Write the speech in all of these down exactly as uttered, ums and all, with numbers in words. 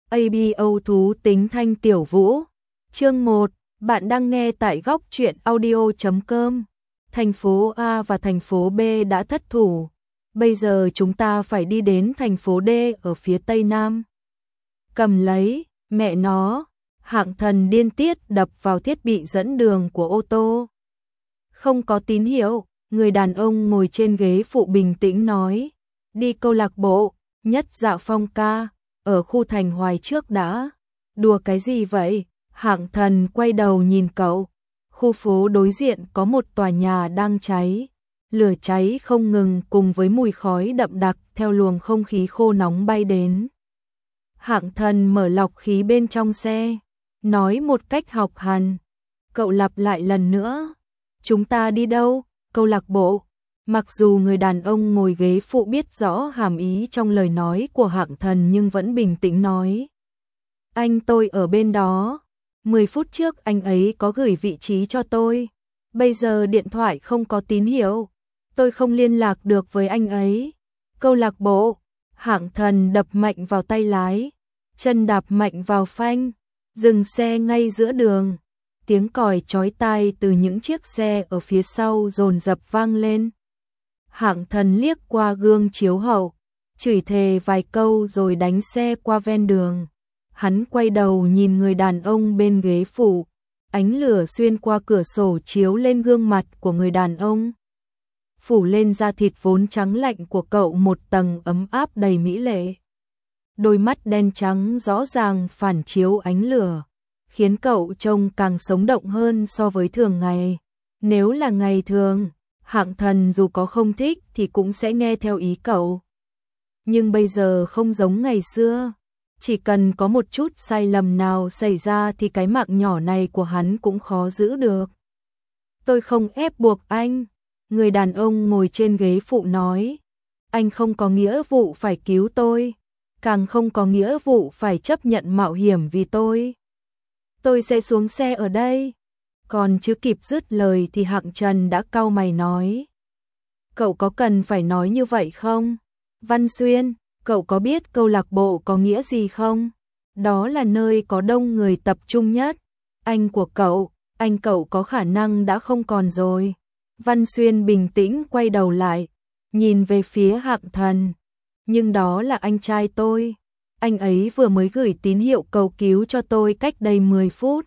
a bê o thú tính thanh tiểu vũ. Chương một, bạn đang nghe tại góc truyện audio chấm com. Thành phố A và thành phố B đã thất thủ. Bây giờ chúng ta phải đi đến thành phố D ở phía tây nam. Cầm lấy, mẹ nó, Hạng Thần điên tiết đập vào thiết bị dẫn đường của ô tô. Không có tín hiệu, người đàn ông ngồi trên ghế phụ bình tĩnh nói. Đi câu lạc bộ, Nhất Dạ Phong ca, ở khu Thành Hoài trước đã. Đùa cái gì vậy? Hạng Thần quay đầu nhìn cậu. Khu phố đối diện có một tòa nhà đang cháy. Lửa cháy không ngừng cùng với mùi khói đậm đặc theo luồng không khí khô nóng bay đến. Hạng Thần mở lọc khí bên trong xe, nói một cách học hằn. Cậu lặp lại lần nữa. Chúng ta đi đâu? Câu lạc bộ. Mặc dù người đàn ông ngồi ghế phụ biết rõ hàm ý trong lời nói của Hạng Thần nhưng vẫn bình tĩnh nói. Anh tôi ở bên đó. Mười phút trước anh ấy có gửi vị trí cho tôi. Bây giờ điện thoại không có tín hiệu. Tôi không liên lạc được với anh ấy. Câu lạc bộ. Hạng Thần đập mạnh vào tay lái. Chân đạp mạnh vào phanh. Dừng xe ngay giữa đường. Tiếng còi chói tai từ những chiếc xe ở phía sau dồn dập vang lên. Hạng Thần liếc qua gương chiếu hậu, chửi thề vài câu rồi đánh xe qua ven đường. Hắn quay đầu nhìn người đàn ông bên ghế phụ, ánh lửa xuyên qua cửa sổ chiếu lên gương mặt của người đàn ông. Phủ lên da thịt vốn trắng lạnh của cậu một tầng ấm áp đầy mỹ lệ. Đôi mắt đen trắng rõ ràng phản chiếu ánh lửa, khiến cậu trông càng sống động hơn so với thường ngày. Nếu là ngày thường, Hạng Thần dù có không thích thì cũng sẽ nghe theo ý cậu. Nhưng bây giờ không giống ngày xưa, chỉ cần có một chút sai lầm nào xảy ra thì cái mạng nhỏ này của hắn cũng khó giữ được. Tôi không ép buộc anh, người đàn ông ngồi trên ghế phụ nói. Anh không có nghĩa vụ phải cứu tôi, càng không có nghĩa vụ phải chấp nhận mạo hiểm vì tôi. Tôi sẽ xuống xe ở đây. Còn chưa kịp dứt lời thì Hạng Trần đã cau mày nói. Cậu có cần phải nói như vậy không? Văn Xuyên, cậu có biết câu lạc bộ có nghĩa gì không? Đó là nơi có đông người tập trung nhất. Anh của cậu, anh cậu có khả năng đã không còn rồi. Văn Xuyên bình tĩnh quay đầu lại, nhìn về phía Hạng Thần. Nhưng đó là anh trai tôi. Anh ấy vừa mới gửi tín hiệu cầu cứu cho tôi cách đây mười phút.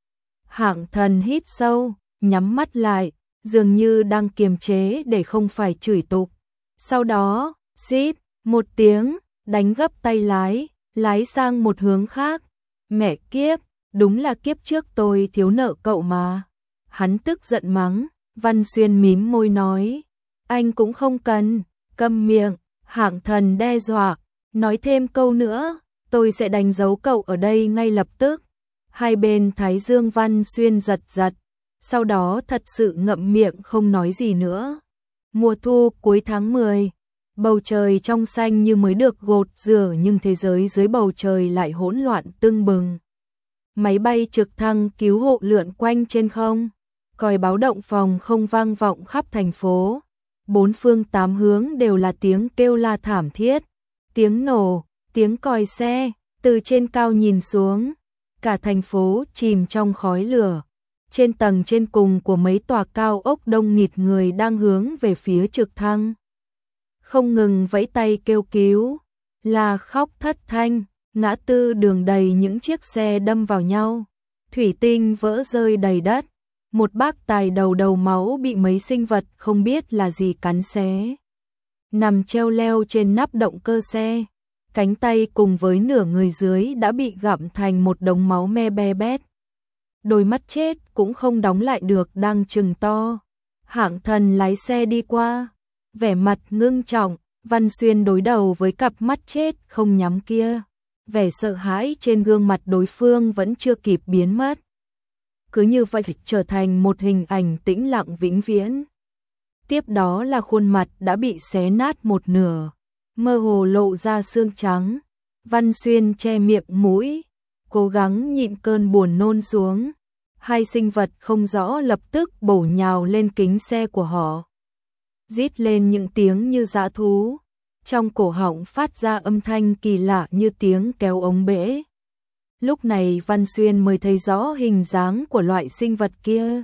Hạng Thần hít sâu, nhắm mắt lại, dường như đang kiềm chế để không phải chửi tục. Sau đó, xít, một tiếng, đánh gấp tay lái, lái sang một hướng khác. Mẹ kiếp, đúng là kiếp trước tôi thiếu nợ cậu mà. Hắn tức giận mắng, Văn Xuyên mím môi nói. Anh cũng không cần, câm miệng. Hạng Thần đe dọa, nói thêm câu nữa, tôi sẽ đánh dấu cậu ở đây ngay lập tức. Hai bên thái dương Văn Xuyên giật giật, sau đó thật sự ngậm miệng không nói gì nữa. Mùa thu cuối tháng mười, bầu trời trong xanh như mới được gột rửa nhưng thế giới dưới bầu trời lại hỗn loạn tưng bừng. Máy bay trực thăng cứu hộ lượn quanh trên không, còi báo động phòng không vang vọng khắp thành phố. Bốn phương tám hướng đều là tiếng kêu la thảm thiết, tiếng nổ, tiếng còi xe, từ trên cao nhìn xuống. Cả thành phố chìm trong khói lửa. Trên tầng trên cùng của mấy tòa cao ốc đông nghịt người đang hướng về phía trực thăng. Không ngừng vẫy tay kêu cứu, la khóc thất thanh, ngã tư đường đầy những chiếc xe đâm vào nhau. Thủy tinh vỡ rơi đầy đất. Một bác tài đầu đầu máu bị mấy sinh vật không biết là gì cắn xé. Nằm treo leo trên nắp động cơ xe. Cánh tay cùng với nửa người dưới đã bị gặm thành một đống máu me be bét. Đôi mắt chết cũng không đóng lại được đang trừng to. Hạng Thần lái xe đi qua, vẻ mặt ngưng trọng. Văn Xuyên đối đầu với cặp mắt chết không nhắm kia. Vẻ sợ hãi trên gương mặt đối phương vẫn chưa kịp biến mất. Cứ như vậy trở thành một hình ảnh tĩnh lặng vĩnh viễn. Tiếp đó là khuôn mặt đã bị xé nát một nửa, mơ hồ lộ ra xương trắng. Văn Xuyên che miệng mũi, cố gắng nhịn cơn buồn nôn xuống. Hai sinh vật không rõ lập tức bổ nhào lên kính xe của họ. Rít lên những tiếng như dã thú, trong cổ họng phát ra âm thanh kỳ lạ như tiếng kéo ống bể. Lúc này Văn Xuyên mới thấy rõ hình dáng của loại sinh vật kia.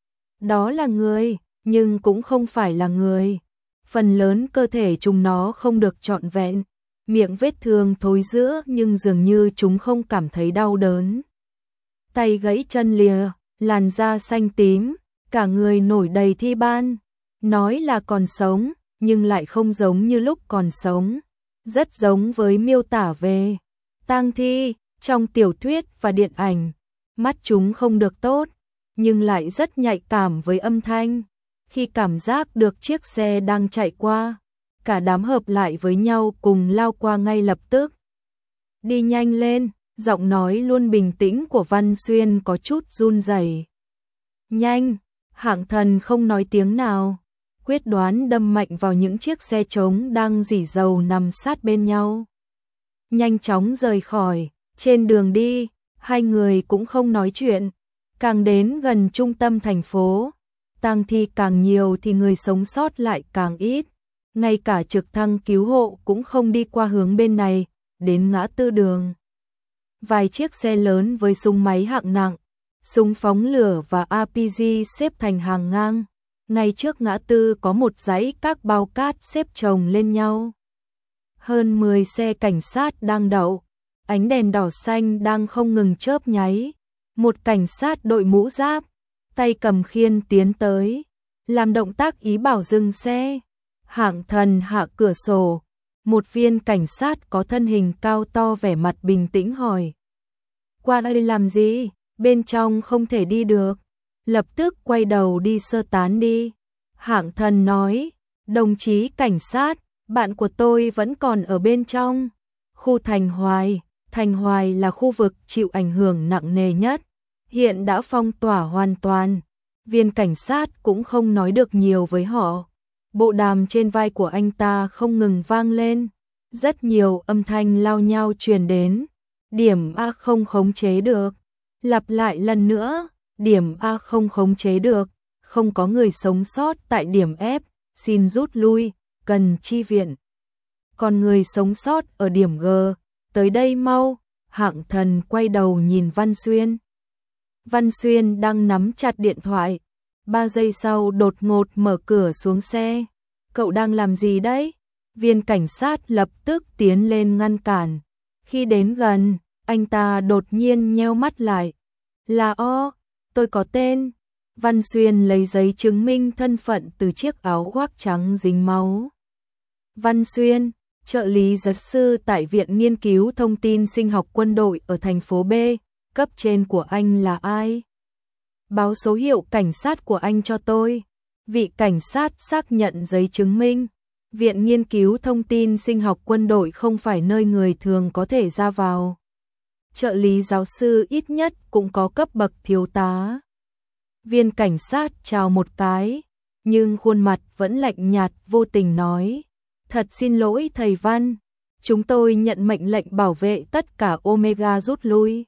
Đó là người, nhưng cũng không phải là người. Phần lớn cơ thể chúng nó không được trọn vẹn, miệng vết thương thối rữa nhưng dường như chúng không cảm thấy đau đớn. Tay gãy chân lìa, làn da xanh tím, cả người nổi đầy thi ban. Nói là còn sống, nhưng lại không giống như lúc còn sống. Rất giống với miêu tả về tang thi trong tiểu thuyết và điện ảnh. Mắt chúng không được tốt, nhưng lại rất nhạy cảm với âm thanh. Khi cảm giác được chiếc xe đang chạy qua, cả đám hợp lại với nhau cùng lao qua ngay lập tức. Đi nhanh lên, giọng nói luôn bình tĩnh của Văn Xuyên có chút run rẩy. Nhanh, Hạng Thần không nói tiếng nào, quyết đoán đâm mạnh vào những chiếc xe trống đang rỉ dầu nằm sát bên nhau. Nhanh chóng rời khỏi, trên đường đi, hai người cũng không nói chuyện, càng đến gần trung tâm thành phố, tang thi càng nhiều thì người sống sót lại càng ít. Ngay cả trực thăng cứu hộ cũng không đi qua hướng bên này, đến ngã tư đường. Vài chiếc xe lớn với súng máy hạng nặng, súng phóng lửa và a pê giê xếp thành hàng ngang. Ngay trước ngã tư có một dãy các bao cát xếp chồng lên nhau. Hơn mười xe cảnh sát đang đậu, ánh đèn đỏ xanh đang không ngừng chớp nháy. Một cảnh sát đội mũ giáp, tay cầm khiên tiến tới, làm động tác ý bảo dừng xe. Hạng Thần hạ cửa sổ, một viên cảnh sát có thân hình cao to vẻ mặt bình tĩnh hỏi. Qua đây làm gì? Bên trong không thể đi được. Lập tức quay đầu đi sơ tán đi. Hạng Thần nói, đồng chí cảnh sát, bạn của tôi vẫn còn ở bên trong. Khu Thành Hoài, Thành Hoài là khu vực chịu ảnh hưởng nặng nề nhất, hiện đã phong tỏa hoàn toàn. Viên cảnh sát cũng không nói được nhiều với họ. Bộ đàm trên vai của anh ta không ngừng vang lên, rất nhiều âm thanh lao nhau truyền đến. Điểm A không khống chế được. Lặp lại lần nữa, điểm A không khống chế được, không có người sống sót tại điểm F, xin rút lui, cần chi viện. Còn người sống sót ở điểm G, tới đây mau. Hạng Thần quay đầu nhìn Văn Xuyên. Văn Xuyên đang nắm chặt điện thoại. Ba giây sau đột ngột mở cửa xuống xe. Cậu đang làm gì đấy? Viên cảnh sát lập tức tiến lên ngăn cản. Khi đến gần, anh ta đột nhiên nheo mắt lại. Là O, tôi có tên. Văn Xuyên lấy giấy chứng minh thân phận từ chiếc áo khoác trắng dính máu. Văn Xuyên, trợ lý giáo sư tại Viện Nghiên cứu Thông tin Sinh học Quân đội ở thành phố B, cấp trên của anh là ai? Báo số hiệu cảnh sát của anh cho tôi. Vị cảnh sát xác nhận giấy chứng minh. Viện Nghiên cứu Thông tin Sinh học Quân đội không phải nơi người thường có thể ra vào. Trợ lý giáo sư ít nhất cũng có cấp bậc thiếu tá. Viên cảnh sát chào một cái, nhưng khuôn mặt vẫn lạnh nhạt vô tình nói. Thật xin lỗi thầy Văn, chúng tôi nhận mệnh lệnh bảo vệ tất cả Omega rút lui.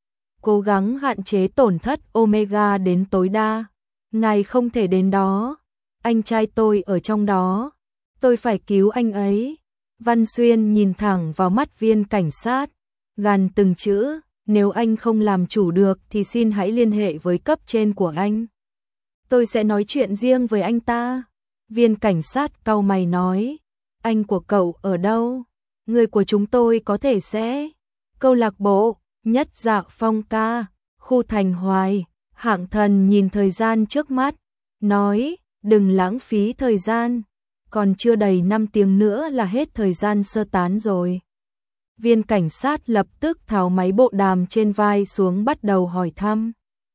Cố gắng hạn chế tổn thất Omega đến tối đa. Ngài không thể đến đó. Anh trai tôi ở trong đó. Tôi phải cứu anh ấy. Văn Xuyên nhìn thẳng vào mắt viên cảnh sát, gàn từng chữ. Nếu anh không làm chủ được thì xin hãy liên hệ với cấp trên của anh. Tôi sẽ nói chuyện riêng với anh ta. Viên cảnh sát cau mày nói. Anh của cậu ở đâu? Người của chúng tôi có thể sẽ. Câu lạc bộ Nhất Dạ Phong ca, khu Thành Hoài. Hạng Thần nhìn thời gian trước mắt, nói, đừng lãng phí thời gian, còn chưa đầy năm tiếng nữa là hết thời gian sơ tán rồi. Viên cảnh sát lập tức tháo máy bộ đàm trên vai xuống bắt đầu hỏi thăm.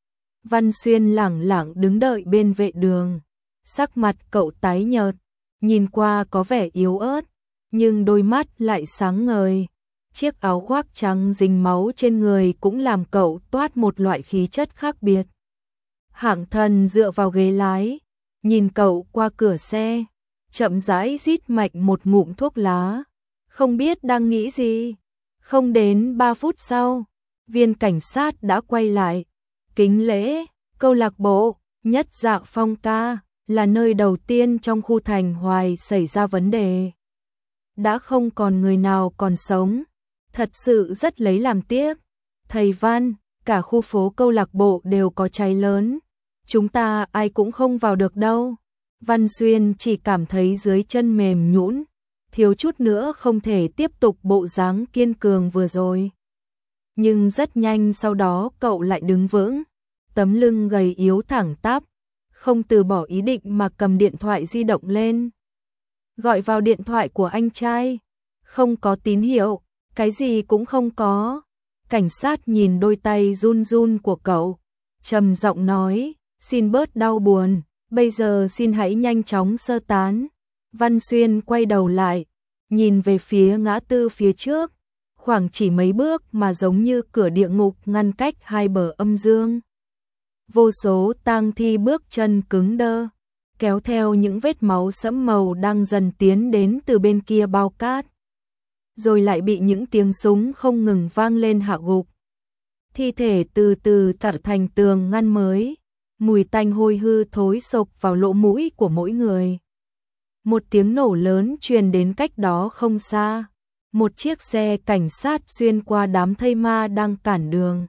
Văn Xuyên lẳng lặng đứng đợi bên vệ đường, sắc mặt cậu tái nhợt, nhìn qua có vẻ yếu ớt, nhưng đôi mắt lại sáng ngời. Chiếc áo khoác trắng dính máu trên người cũng làm cậu toát một loại khí chất khác biệt. Hạng Thần dựa vào ghế lái, nhìn cậu qua cửa xe, chậm rãi rít mạnh một ngụm thuốc lá, không biết đang nghĩ gì. Không đến ba phút sau, viên cảnh sát đã quay lại, kính lễ, câu lạc bộ Nhất Dạ Phong ca là nơi đầu tiên trong khu Thành Hoài xảy ra vấn đề. Đã không còn người nào còn sống, thật sự rất lấy làm tiếc. Thầy Văn, cả khu phố câu lạc bộ đều có cháy lớn. Chúng ta ai cũng không vào được đâu. Văn Xuyên chỉ cảm thấy dưới chân mềm nhũn, thiếu chút nữa không thể tiếp tục bộ dáng kiên cường vừa rồi. Nhưng rất nhanh sau đó cậu lại đứng vững, tấm lưng gầy yếu thẳng tắp, không từ bỏ ý định mà cầm điện thoại di động lên. Gọi vào điện thoại của anh trai, không có tín hiệu, cái gì cũng không có. Cảnh sát nhìn đôi tay run run của cậu, trầm giọng nói, xin bớt đau buồn, bây giờ xin hãy nhanh chóng sơ tán. Văn Xuyên quay đầu lại, nhìn về phía ngã tư phía trước, khoảng chỉ mấy bước mà giống như cửa địa ngục ngăn cách hai bờ âm dương. Vô số tang thi bước chân cứng đơ, kéo theo những vết máu sẫm màu đang dần tiến đến từ bên kia bao cát. Rồi lại bị những tiếng súng không ngừng vang lên hạ gục. Thi thể từ từ trở thành tường ngăn mới, mùi tanh hôi hư thối sộc vào lỗ mũi của mỗi người. Một tiếng nổ lớn truyền đến cách đó không xa, một chiếc xe cảnh sát xuyên qua đám thây ma đang cản đường.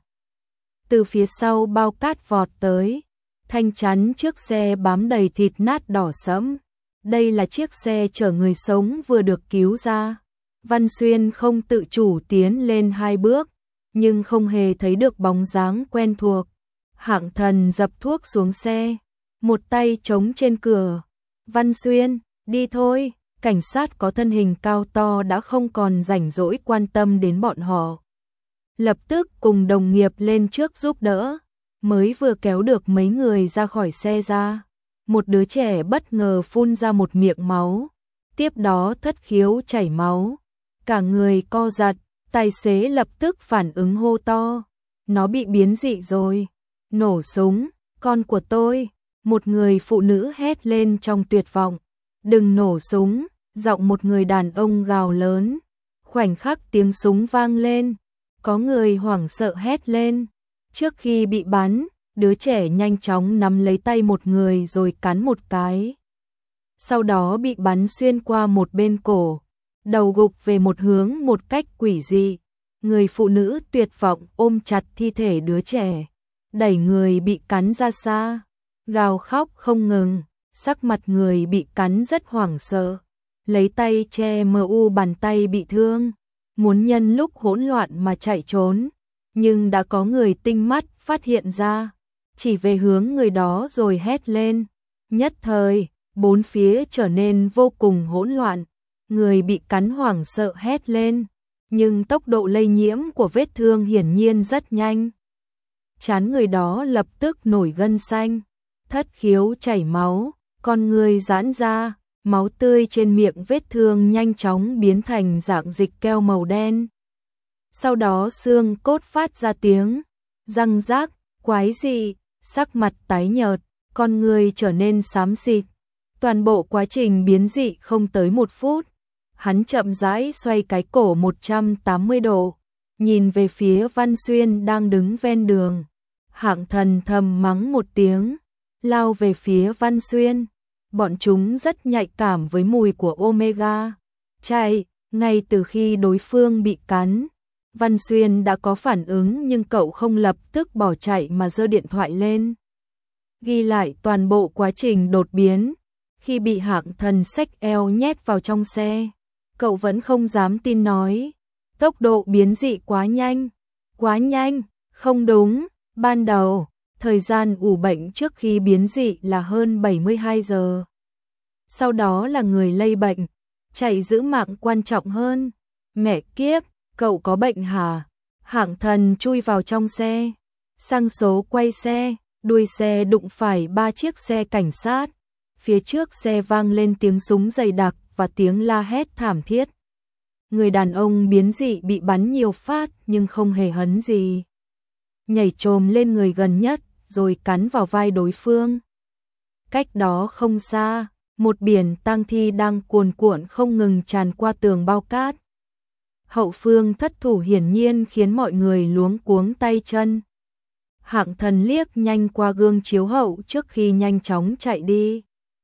Từ phía sau bao cát vọt tới, thanh chắn trước xe bám đầy thịt nát đỏ sẫm. Đây là chiếc xe chở người sống vừa được cứu ra. Văn Xuyên không tự chủ tiến lên hai bước, nhưng không hề thấy được bóng dáng quen thuộc. Hạng Thần dập thuốc xuống xe, một tay chống trên cửa. Văn Xuyên, đi thôi. Cảnh sát có thân hình cao to đã không còn rảnh rỗi quan tâm đến bọn họ. Lập tức cùng đồng nghiệp lên trước giúp đỡ, mới vừa kéo được mấy người ra khỏi xe ra. Một đứa trẻ bất ngờ phun ra một miệng máu, tiếp đó thất khiếu chảy máu. Cả người co giật, tài xế lập tức phản ứng hô to. Nó bị biến dị rồi. Nổ súng, con của tôi. Một người phụ nữ hét lên trong tuyệt vọng. Đừng nổ súng, giọng một người đàn ông gào lớn. Khoảnh khắc tiếng súng vang lên, có người hoảng sợ hét lên. Trước khi bị bắn, đứa trẻ nhanh chóng nắm lấy tay một người rồi cắn một cái. Sau đó bị bắn xuyên qua một bên cổ, đầu gục về một hướng một cách quỷ dị. Người phụ nữ tuyệt vọng ôm chặt thi thể đứa trẻ, đẩy người bị cắn ra xa, gào khóc không ngừng. Sắc mặt người bị cắn rất hoảng sợ, lấy tay che mờ u bàn tay bị thương, muốn nhân lúc hỗn loạn mà chạy trốn, nhưng đã có người tinh mắt phát hiện ra, chỉ về hướng người đó rồi hét lên. Nhất thời, bốn phía trở nên vô cùng hỗn loạn, người bị cắn hoảng sợ hét lên, nhưng tốc độ lây nhiễm của vết thương hiển nhiên rất nhanh. Trán người đó lập tức nổi gân xanh, thất khiếu chảy máu, con người giãn ra, máu tươi trên miệng vết thương nhanh chóng biến thành dạng dịch keo màu đen. Sau đó xương cốt phát ra tiếng răng rác, quái dị, sắc mặt tái nhợt, con người trở nên xám xịt. Toàn bộ quá trình biến dị không tới một phút. Hắn chậm rãi xoay cái cổ một trăm tám mươi độ, nhìn về phía Văn Xuyên đang đứng ven đường. Hạng Thần thầm mắng một tiếng, lao về phía Văn Xuyên. Bọn chúng rất nhạy cảm với mùi của Omega. Chạy, ngay từ khi đối phương bị cắn, Văn Xuyên đã có phản ứng nhưng cậu không lập tức bỏ chạy mà giơ điện thoại lên. Ghi lại toàn bộ quá trình đột biến. Khi bị Hạng Thần xách eo nhét vào trong xe, cậu vẫn không dám tin nói. Tốc độ biến dị quá nhanh, quá nhanh, không đúng. Ban đầu, thời gian ủ bệnh trước khi biến dị là hơn bảy mươi hai giờ. Sau đó là người lây bệnh, chạy giữ mạng quan trọng hơn. Mẹ kiếp, cậu có bệnh hả? Hạng Thần chui vào trong xe, sang số quay xe, đuôi xe đụng phải ba chiếc xe cảnh sát. Phía trước xe vang lên tiếng súng dày đặc và tiếng la hét thảm thiết. Người đàn ông biến dị bị bắn nhiều phát nhưng không hề hấn gì. Nhảy chồm lên người gần nhất rồi cắn vào vai đối phương. Cách đó không xa, một biển tang thi đang cuồn cuộn không ngừng tràn qua tường bao cát. Hậu phương thất thủ hiển nhiên khiến mọi người luống cuống tay chân. Hạng Thần liếc nhanh qua gương chiếu hậu trước khi nhanh chóng chạy đi.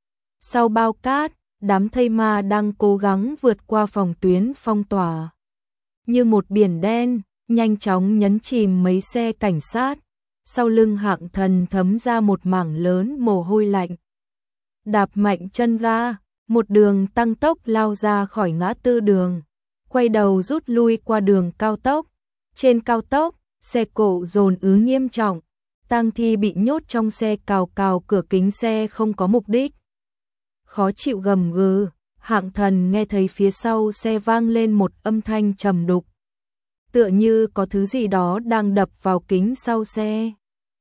Sau bao cát, đám thây ma đang cố gắng vượt qua phòng tuyến phong tỏa. Như một biển đen, nhanh chóng nhấn chìm mấy xe cảnh sát. Sau lưng Hạng Thần thấm ra một mảng lớn mồ hôi lạnh. Đạp mạnh chân ga, một đường tăng tốc lao ra khỏi ngã tư đường, quay đầu rút lui qua đường cao tốc. Trên cao tốc, xe cộ dồn ứ nghiêm trọng, tang thi bị nhốt trong xe cào cào cửa kính xe không có mục đích. Khó chịu gầm gừ, Hạng Thần nghe thấy phía sau xe vang lên một âm thanh trầm đục. Tựa như có thứ gì đó đang đập vào kính sau xe.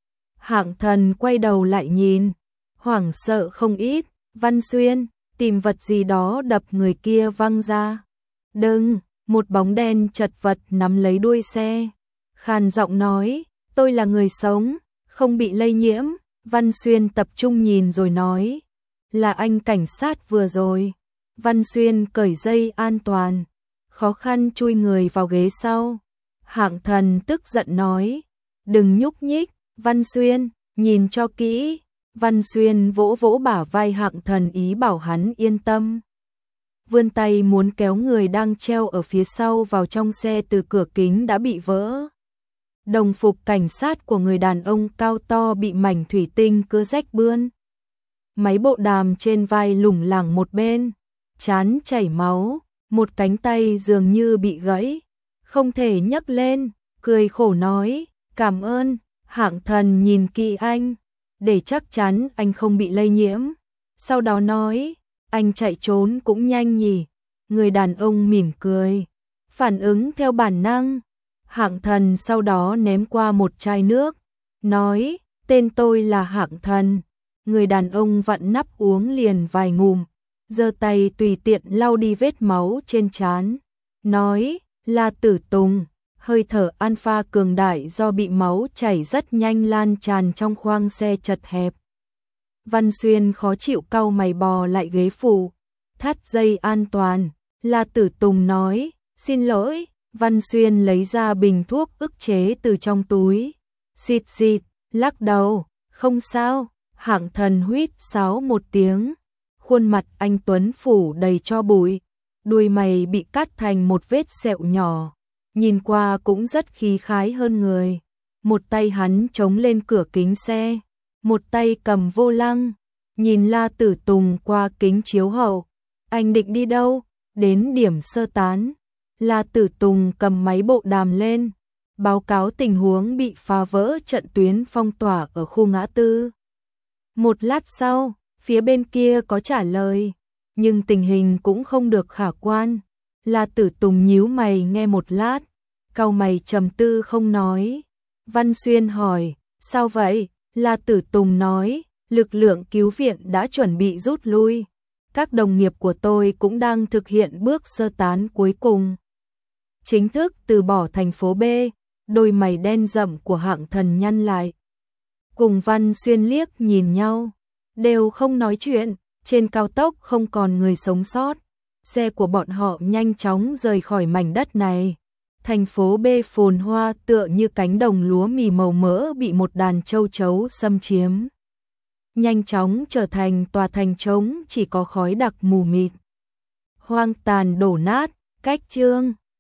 Hạng Thần quay đầu lại nhìn, hoảng sợ không ít, Văn Xuyên, tìm vật gì đó đập người kia văng ra. Đừng, một bóng đen chật vật nắm lấy đuôi xe. Khàn giọng nói, tôi là người sống, không bị lây nhiễm. Văn Xuyên tập trung nhìn rồi nói, là anh cảnh sát vừa rồi. Văn Xuyên cởi dây an toàn, khó khăn chui người vào ghế sau. Hạng Thần tức giận nói, đừng nhúc nhích, Văn Xuyên, nhìn cho kỹ. Văn Xuyên vỗ vỗ bả vai Hạng Thần ý bảo hắn yên tâm. Vươn tay muốn kéo người đang treo ở phía sau vào trong xe từ cửa kính đã bị vỡ. Đồng phục cảnh sát của người đàn ông cao to bị mảnh thủy tinh cưa rách bươn. Máy bộ đàm trên vai lủng lẳng một bên, trán chảy máu, một cánh tay dường như bị gãy, không thể nhấc lên, cười khổ nói, cảm ơn. Hạng Thần nhìn kỹ anh, để chắc chắn anh không bị lây nhiễm. Sau đó nói, anh chạy trốn cũng nhanh nhỉ. Người đàn ông mỉm cười, phản ứng theo bản năng. Hạng Thần sau đó ném qua một chai nước, nói, tên tôi là Hạng Thần. Người đàn ông vặn nắp uống liền vài ngụm, giơ tay tùy tiện lau đi vết máu trên trán, nói, là Tử Tùng. Hơi thở alpha cường đại do bị máu chảy rất nhanh lan tràn trong khoang xe chật hẹp. Văn Xuyên khó chịu cau mày bò lại ghế phụ, thắt dây an toàn. La Tử Tùng nói, xin lỗi. Văn Xuyên lấy ra bình thuốc ức chế từ trong túi, xịt xịt, lắc đầu, không sao. Hạng Thần huýt sáo một tiếng, khuôn mặt anh tuấn phủ đầy tro bụi, đuôi mày bị cắt thành một vết sẹo nhỏ, nhìn qua cũng rất khí khái hơn người. Một tay hắn chống lên cửa kính xe, một tay cầm vô lăng, nhìn La Tử Tùng qua kính chiếu hậu. Anh định đi đâu? Đến điểm sơ tán. La Tử Tùng cầm máy bộ đàm lên, báo cáo tình huống bị phá vỡ trận tuyến phong tỏa ở khu ngã tư. Một lát sau, phía bên kia có trả lời, nhưng tình hình cũng không được khả quan. La Tử Tùng nhíu mày nghe một lát, cau mày trầm tư không nói. Văn Xuyên hỏi, sao vậy? La Tử Tùng nói, lực lượng cứu viện đã chuẩn bị rút lui. Các đồng nghiệp của tôi cũng đang thực hiện bước sơ tán cuối cùng. Chính thức từ bỏ thành phố B, đôi mày đen rậm của Hạng Thần nhăn lại. Cùng Văn Xuyên liếc nhìn nhau, đều không nói chuyện. Trên cao tốc không còn người sống sót, xe của bọn họ nhanh chóng rời khỏi mảnh đất này. Thành phố B phồn hoa tựa như cánh đồng lúa mì màu mỡ bị một đàn châu chấu xâm chiếm. Nhanh chóng trở thành tòa thành trống chỉ có khói đặc mù mịt. Hoang tàn đổ nát, cách chương.